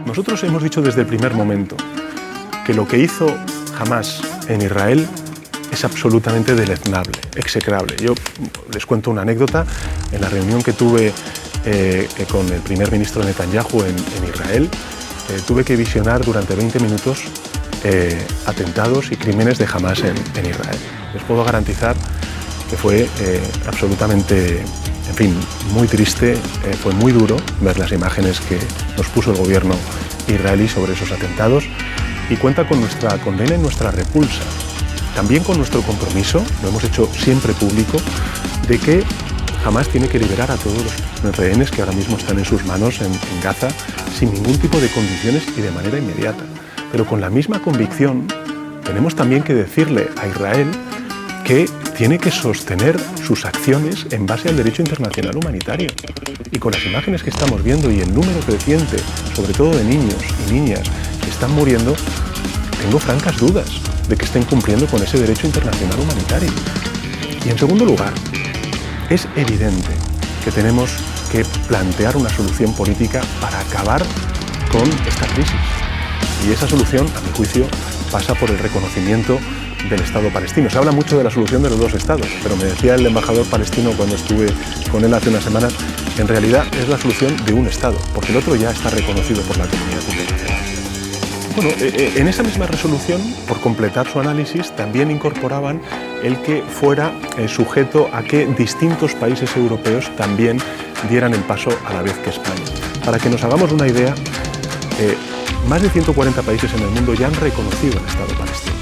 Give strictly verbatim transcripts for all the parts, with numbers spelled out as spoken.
Nosotros hemos dicho desde el primer momento que lo que hizo Hamás en Israel es absolutamente deleznable, execrable. Yo les cuento una anécdota. En la reunión que tuve eh, con el primer ministro Netanyahu en, en Israel, eh, tuve que visionar durante veinte minutos eh, atentados y crímenes de Hamás en, en Israel. Les puedo garantizar que fue eh, absolutamente, en fin, muy triste, eh, fue muy duro ver las imágenes que nos puso el gobierno israelí sobre esos atentados, y cuenta con nuestra condena y nuestra repulsa. También con nuestro compromiso, lo hemos hecho siempre público, de que Hamás tiene que liberar a todos los rehenes que ahora mismo están en sus manos en, en Gaza, sin ningún tipo de condiciones y de manera inmediata. Pero con la misma convicción tenemos también que decirle a Israel que tiene que sostener sus acciones en base al derecho internacional humanitario. Y con las imágenes que estamos viendo y el número creciente, sobre todo de niños y niñas que están muriendo, tengo francas dudas de que estén cumpliendo con ese derecho internacional humanitario. Y en segundo lugar, es evidente que tenemos que plantear una solución política para acabar con esta crisis. Y esa solución, a mi juicio, pasa por el reconocimiento del Estado palestino. Se habla mucho de la solución de los dos Estados, pero me decía el embajador palestino cuando estuve con él hace unas semanas, en realidad es la solución de un Estado, porque el otro ya está reconocido por la comunidad internacional. Bueno, eh, en esa misma resolución, por completar su análisis, también incorporaban el que fuera eh, sujeto a que distintos países europeos también dieran el paso a la vez que España. Para que nos hagamos una idea, eh, más de ciento cuarenta países en el mundo ya han reconocido el Estado palestino.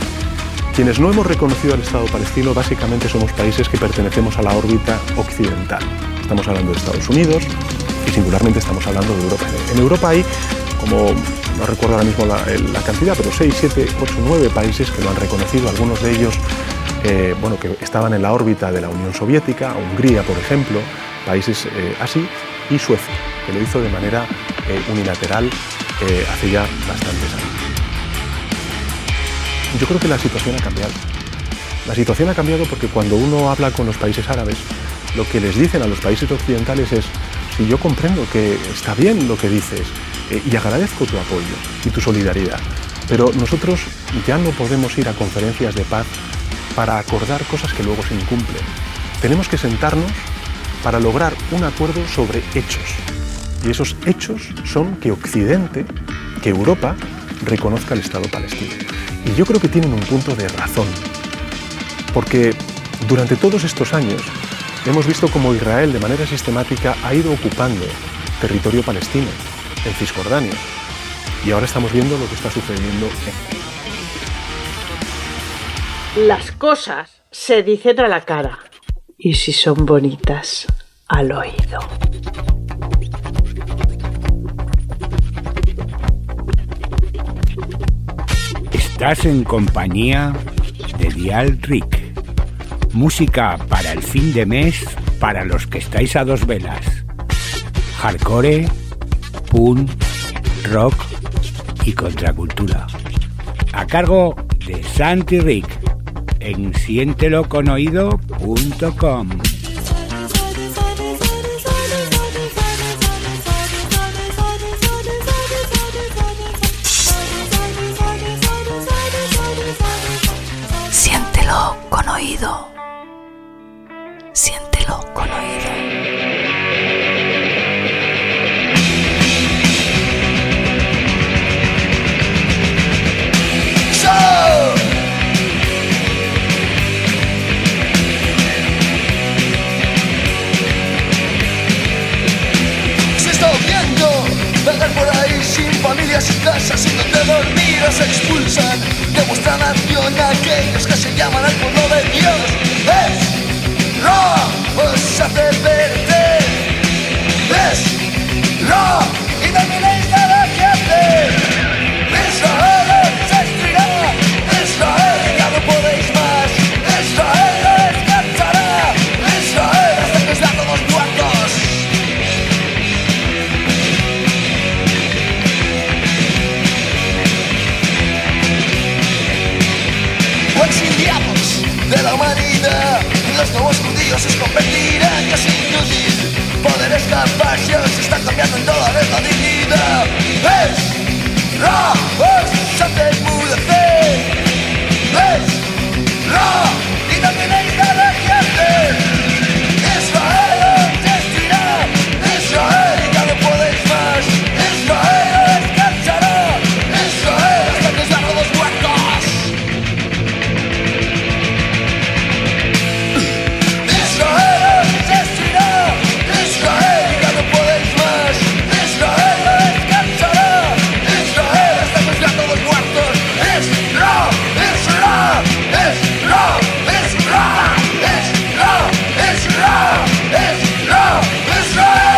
Quienes no hemos reconocido al Estado palestino básicamente somos países que pertenecemos a la órbita occidental. Estamos hablando de Estados Unidos y singularmente estamos hablando de Europa. En Europa hay, como no recuerdo ahora mismo la, la cantidad, pero seis, siete, ocho, nueve países que lo han reconocido, algunos de ellos eh, bueno, que estaban en la órbita de la Unión Soviética, Hungría, por ejemplo, países eh, así, y Suecia, que lo hizo de manera eh, unilateral eh, hace ya bastantes años. Yo creo que la situación ha cambiado. La situación ha cambiado porque cuando uno habla con los países árabes, lo que les dicen a los países occidentales es: si yo comprendo que está bien lo que dices eh, y agradezco tu apoyo y tu solidaridad, pero nosotros ya no podemos ir a conferencias de paz para acordar cosas que luego se incumplen. Tenemos que sentarnos para lograr un acuerdo sobre hechos. Y esos hechos son que Occidente, que Europa, reconozca el Estado palestino. Y yo creo que tienen un punto de razón, porque durante todos estos años hemos visto cómo Israel de manera sistemática ha ido ocupando territorio palestino, en Cisjordania, y ahora estamos viendo lo que está sucediendo en... Las cosas se dicen a la cara, y si son bonitas, al oído. Estás en compañía de Dial Rick. Música para el fin de mes, para los que estáis a dos velas. Hardcore, punk, rock y contracultura. A cargo de Santi Rick en siéntelo con oído punto com. Siéntelo con oído. Siéntelo con oído. Se está viendo vagar por ahí sin familia, sin casa, sin donde dormir, os expulsan de vuestra nación aquellos que se llaman al pueblo de Dios. Es rock, os hace perder. Es rock y no tenéis nada que hacer. Israel os destruirá. Israel ya no podéis más. Israel no descansará. Israel hasta que os da todos muertos. O exiliados de la humanidad, los nuevos judíos os convertirán casi inútil. presión se está cambiando en toda nuestra dignidad. Es la voz ante enmudecer. Es la independencia de gente. Israel os destruirá. Israel ya no podéis más. Israel os descansará. Israel hasta que os vean todos muertos. Israel os destruirá. Israel ya no podéis más. Israel os descansará. Israel hasta que os vean todos muertos. Israel, Israel, Israel, Israel, Israel, Israel, Israel, Israel.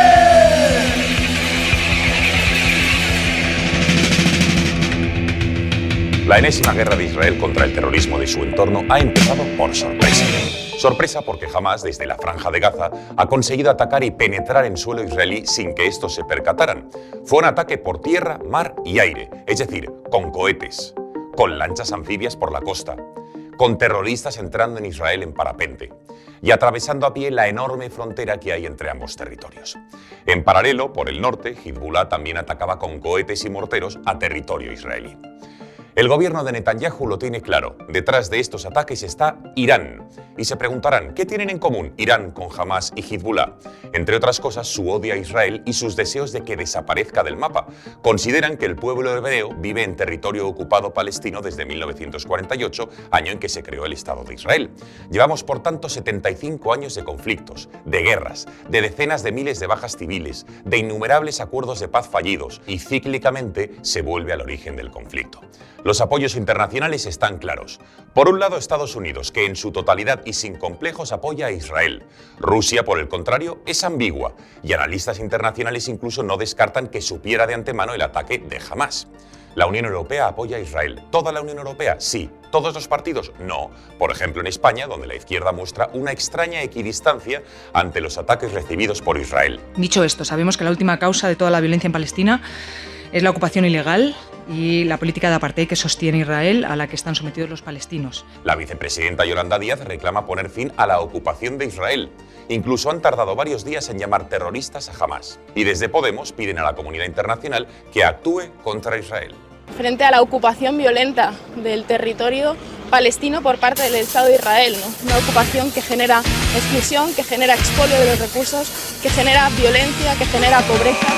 La enésima guerra de Israel contra el terrorismo de su entorno ha empezado por sorpresa. Sorpresa porque jamás, desde la Franja de Gaza, ha conseguido atacar y penetrar en suelo israelí sin que estos se percataran. Fue un ataque por tierra, mar y aire, es decir, con cohetes, con lanchas anfibias por la costa, con terroristas entrando en Israel en parapente y atravesando a pie la enorme frontera que hay entre ambos territorios. En paralelo, por el norte, Hezbollah también atacaba con cohetes y morteros a territorio israelí. El gobierno de Netanyahu lo tiene claro. Detrás de estos ataques está Irán. Y se preguntarán, ¿qué tienen en común Irán con Hamás y Hezbollah? Entre otras cosas, su odio a Israel y sus deseos de que desaparezca del mapa. Consideran que el pueblo hebreo vive en territorio ocupado palestino desde mil novecientos cuarenta y ocho, año en que se creó el Estado de Israel. Llevamos, por tanto, setenta y cinco años de conflictos, de guerras, de decenas de miles de bajas civiles, de innumerables acuerdos de paz fallidos, y cíclicamente se vuelve al origen del conflicto. Los apoyos internacionales están claros. Por un lado, Estados Unidos, que en su totalidad y sin complejos apoya a Israel. Rusia, por el contrario, es ambigua, y analistas internacionales incluso no descartan que supiera de antemano el ataque de Hamás. La Unión Europea apoya a Israel. ¿Toda la Unión Europea? Sí. ¿Todos los partidos? No. Por ejemplo, en España, donde la izquierda muestra una extraña equidistancia ante los ataques recibidos por Israel. Dicho esto, sabemos que la última causa de toda la violencia en Palestina es la ocupación ilegal y la política de apartheid que sostiene Israel, a la que están sometidos los palestinos. La vicepresidenta Yolanda Díaz reclama poner fin a la ocupación de Israel. Incluso han tardado varios días en llamar terroristas a Hamás. Y desde Podemos piden a la comunidad internacional que actúe contra Israel. Frente a la ocupación violenta del territorio palestino por parte del Estado de Israel, ¿no? Una ocupación que genera exclusión, que genera expolio de los recursos, que genera violencia, que genera pobreza.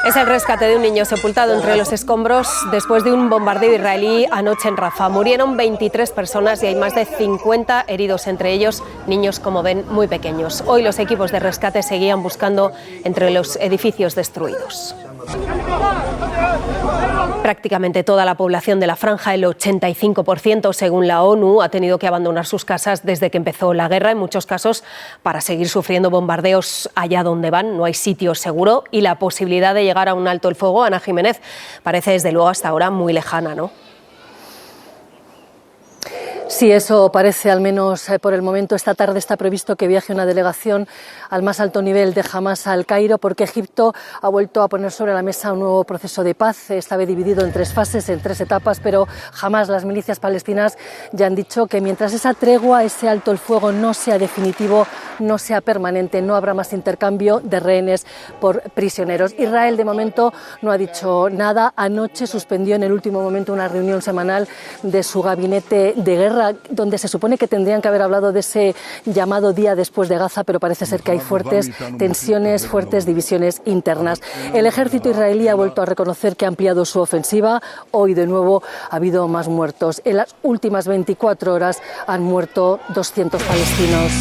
Es el rescate de un niño sepultado entre los escombros después de un bombardeo israelí anoche en Rafah. Murieron veintitrés personas y hay más de cincuenta heridos, entre ellos niños, como ven, muy pequeños. Hoy los equipos de rescate seguían buscando entre los edificios destruidos. Prácticamente toda la población de la franja, el ochenta y cinco por ciento según la ONU, ha tenido que abandonar sus casas desde que empezó la guerra, en muchos casos para seguir sufriendo bombardeos allá donde van. No hay sitio seguro y la posibilidad de llegar a un alto el fuego, Ana Jiménez, parece desde luego hasta ahora muy lejana, ¿no? Sí, eso parece, al menos eh, por el momento. Esta tarde está previsto que viaje una delegación al más alto nivel de Hamás al Cairo, porque Egipto ha vuelto a poner sobre la mesa un nuevo proceso de paz, esta vez dividido en tres fases, en tres etapas, pero Hamás, las milicias palestinas, ya han dicho que mientras esa tregua, ese alto el fuego no sea definitivo, no sea permanente, no habrá más intercambio de rehenes por prisioneros. Israel, de momento, no ha dicho nada. Anoche suspendió en el último momento una reunión semanal de su gabinete de guerra, donde se supone que tendrían que haber hablado de ese llamado día después de Gaza, pero parece ser que hay fuertes tensiones, fuertes divisiones internas. El ejército israelí ha vuelto a reconocer que ha ampliado su ofensiva. Hoy, de nuevo, ha habido más muertos. En las últimas veinticuatro horas han muerto doscientos palestinos.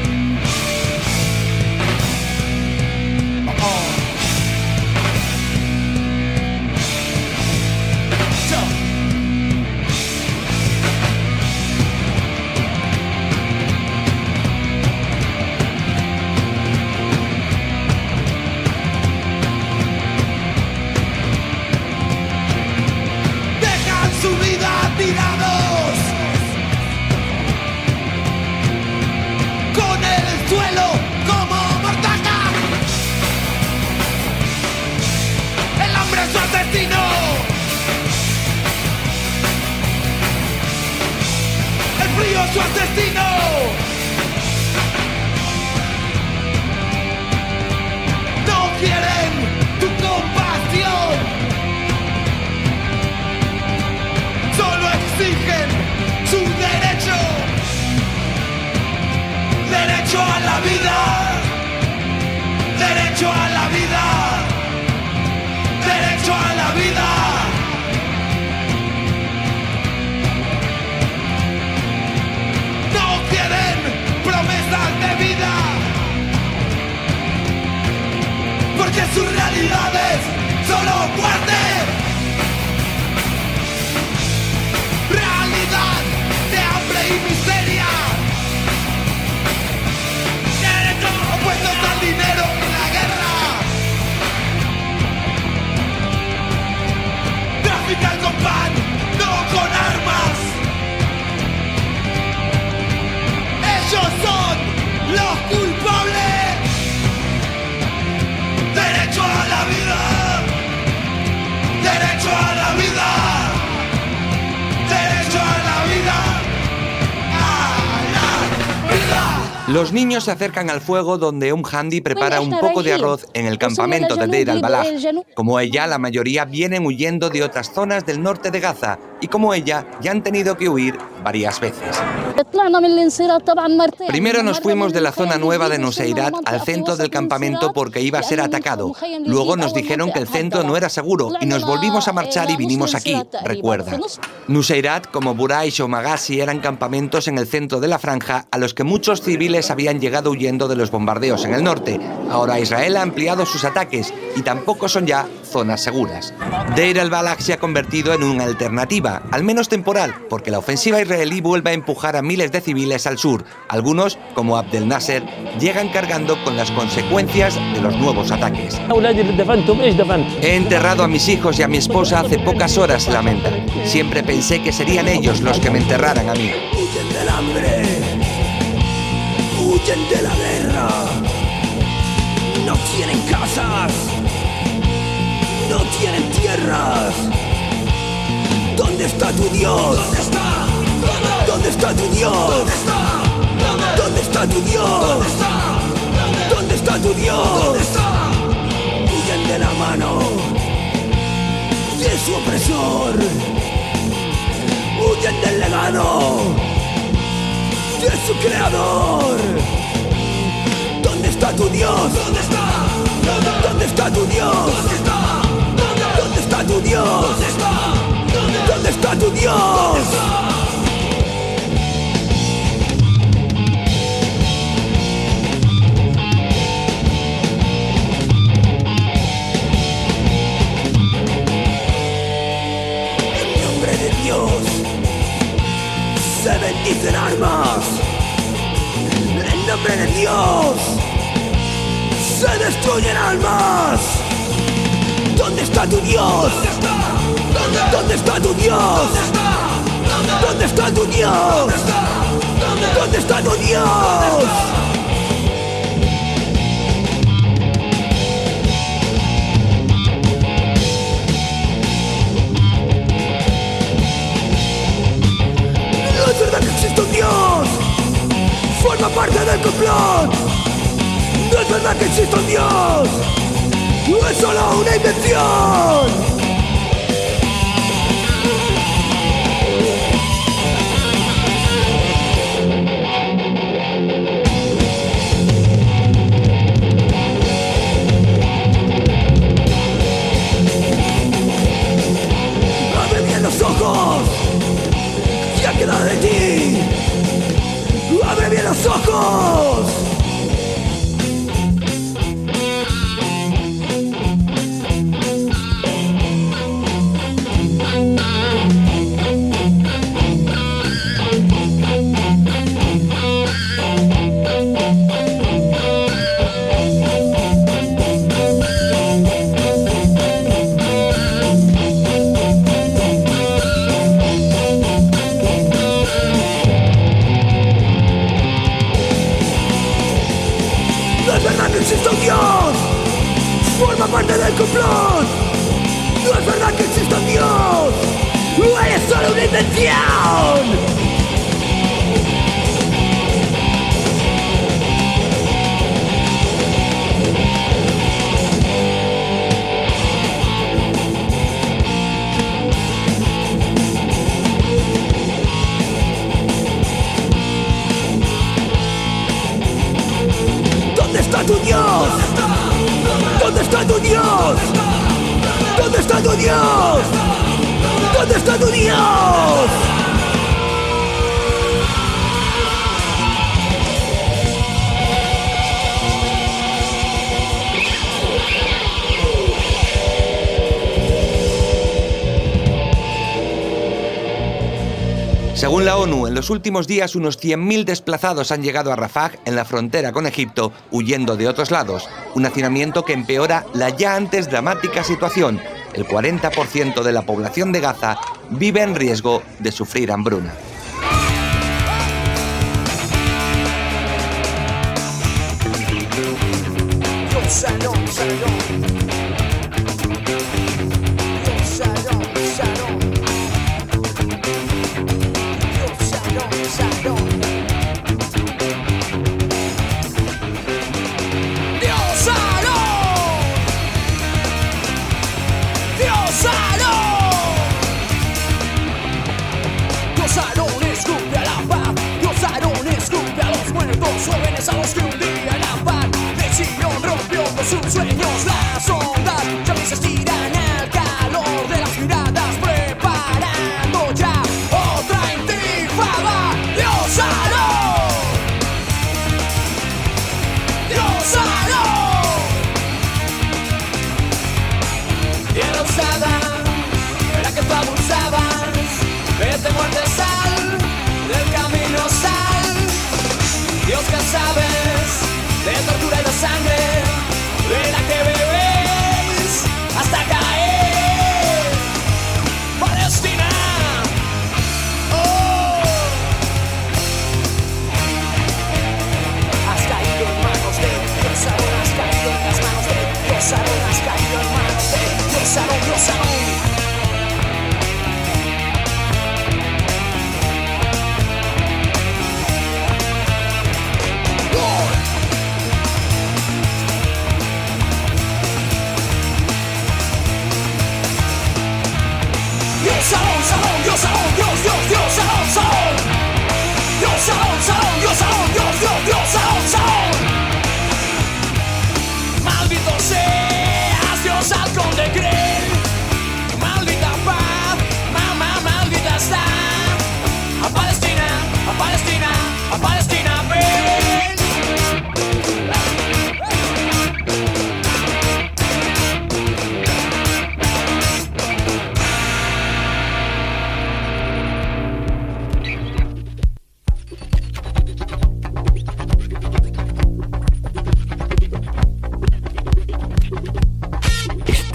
su asesino. No quieren tu compasión, solo exigen su derecho, derecho a la vida, derecho a la vida, derecho a la vida. De vida, porque su realidad es solo muerte, realidad de hambre y miseria, opuestos al dinero y la guerra, trafican con pan, no con armas. Ellos son los culpables. Derecho a la vida, derecho a la vida, derecho a la vida, a la vida. Los niños se acercan al fuego donde um Handi prepara un poco de arroz en el campamento de Deir al-Balah. Como ella, la mayoría vienen huyendo de otras zonas del norte de Gaza y como ella, ya han tenido que huir varias veces. Primero nos fuimos de la zona nueva de Nuseirat al centro del campamento porque iba a ser atacado. Luego nos dijeron que el centro no era seguro y nos volvimos a marchar y vinimos aquí, recuerda. Nuseirat, como Buraish o Magasi, eran campamentos en el centro de la franja a los que muchos civiles habían llegado huyendo de los bombardeos en el norte. Ahora Israel ha ampliado sus ataques y tampoco son ya zonas seguras. Deir al-Balah se ha convertido en una alternativa, al menos temporal, porque la ofensiva israelí vuelve a empujar a miles de civiles al sur. Algunos, como Abdel Nasser, llegan cargando con las consecuencias de los nuevos ataques. He enterrado a mis hijos y a mi esposa hace pocas horas, se lamenta. Siempre pensé que serían ellos los que me enterraran a mí. Huyen del hambre, huyen de la guerra, no tienen casas, no tienen tierras. ¿Dónde está tu Dios? ¿Dónde está? ¿Dónde está tu Dios? ¿Dónde está? ¿Dónde está tu Dios? ¿Dónde está? ¿Dónde está tu Dios? ¿Dónde está? Huyen de la mano de su opresor, huyen del legado de su creador. ¿Dónde está tu Dios? ¿Dónde está? ¿Dónde está tu Dios? ¿Dónde está? tu Dios? ¿Dónde está? ¿Dónde, ¿Dónde está tu Dios? ¿Dónde está? Se bendicen armas, en nombre de Dios se destruyen almas. ¿Dónde está tu Dios? ¿Dónde está? ¿Dónde, ¿Dónde está tu Dios? ¿Dónde está? ¿Dónde, ¿Dónde está tu Dios? ¿Dónde está? ¿Dónde, ¿Dónde está tu Dios? No es verdad que existe un Dios, forma parte del complot. No es verdad que existe un Dios, es solo una invención. Abre bien los ojos, ya queda de ti. Abre bien los ojos. existe un Dios, forma parte del complot. No es verdad que exista un Dios, es solo una invención. ¿Dónde está tu Dios? ¿Dónde está tu Dios? ¿Dónde está tu Dios? ¿Dónde está tu Dios? Según la ONU, en los últimos días unos cien mil desplazados han llegado a Rafah, en la frontera con Egipto, huyendo de otros lados. Un hacinamiento que empeora la ya antes dramática situación. El cuarenta por ciento de la población de Gaza vive en riesgo de sufrir hambruna. Jóvenes a los que un día la paz de Sion rompió con sus sueños. Las ondas ya se estiran al calor de las miradas, preparando ya otra intifada. Dios hará, Dios hará. Dios hará, la que tú abusabas, vete muerte sal, del camino sal. Dios que sabes de tortura y de sangre, de la que bebéis hasta caer.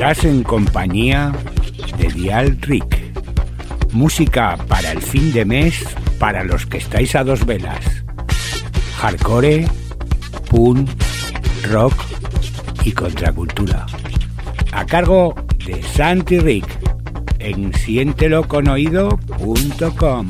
Estás en compañía de Dial Rick. Música para el fin de mes, para los que estáis a dos velas. Hardcore, punk, rock y contracultura. A cargo de Santi Rick en siéntelo con oído punto com.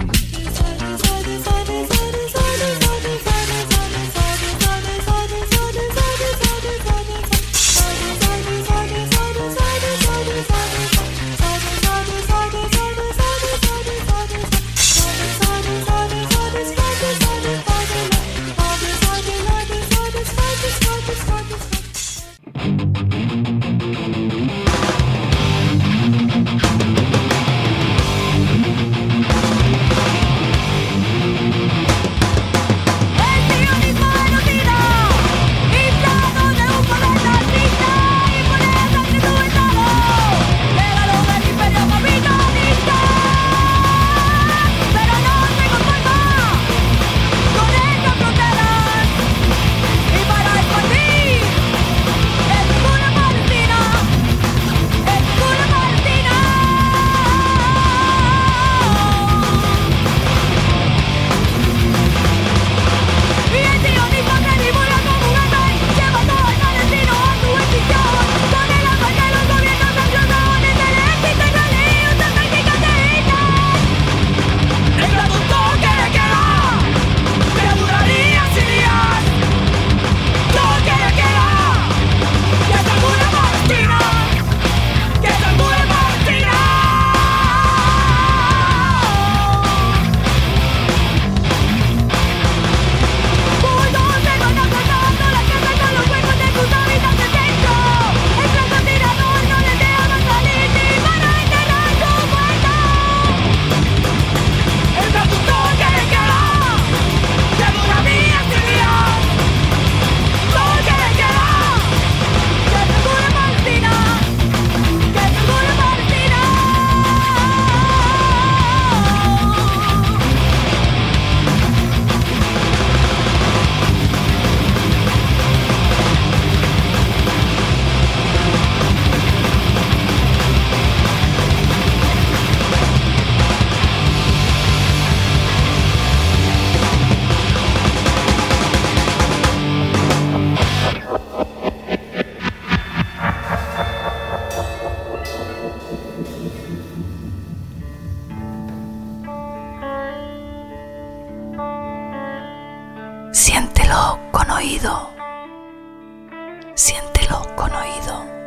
Siéntelo con oído. Siéntelo con oído.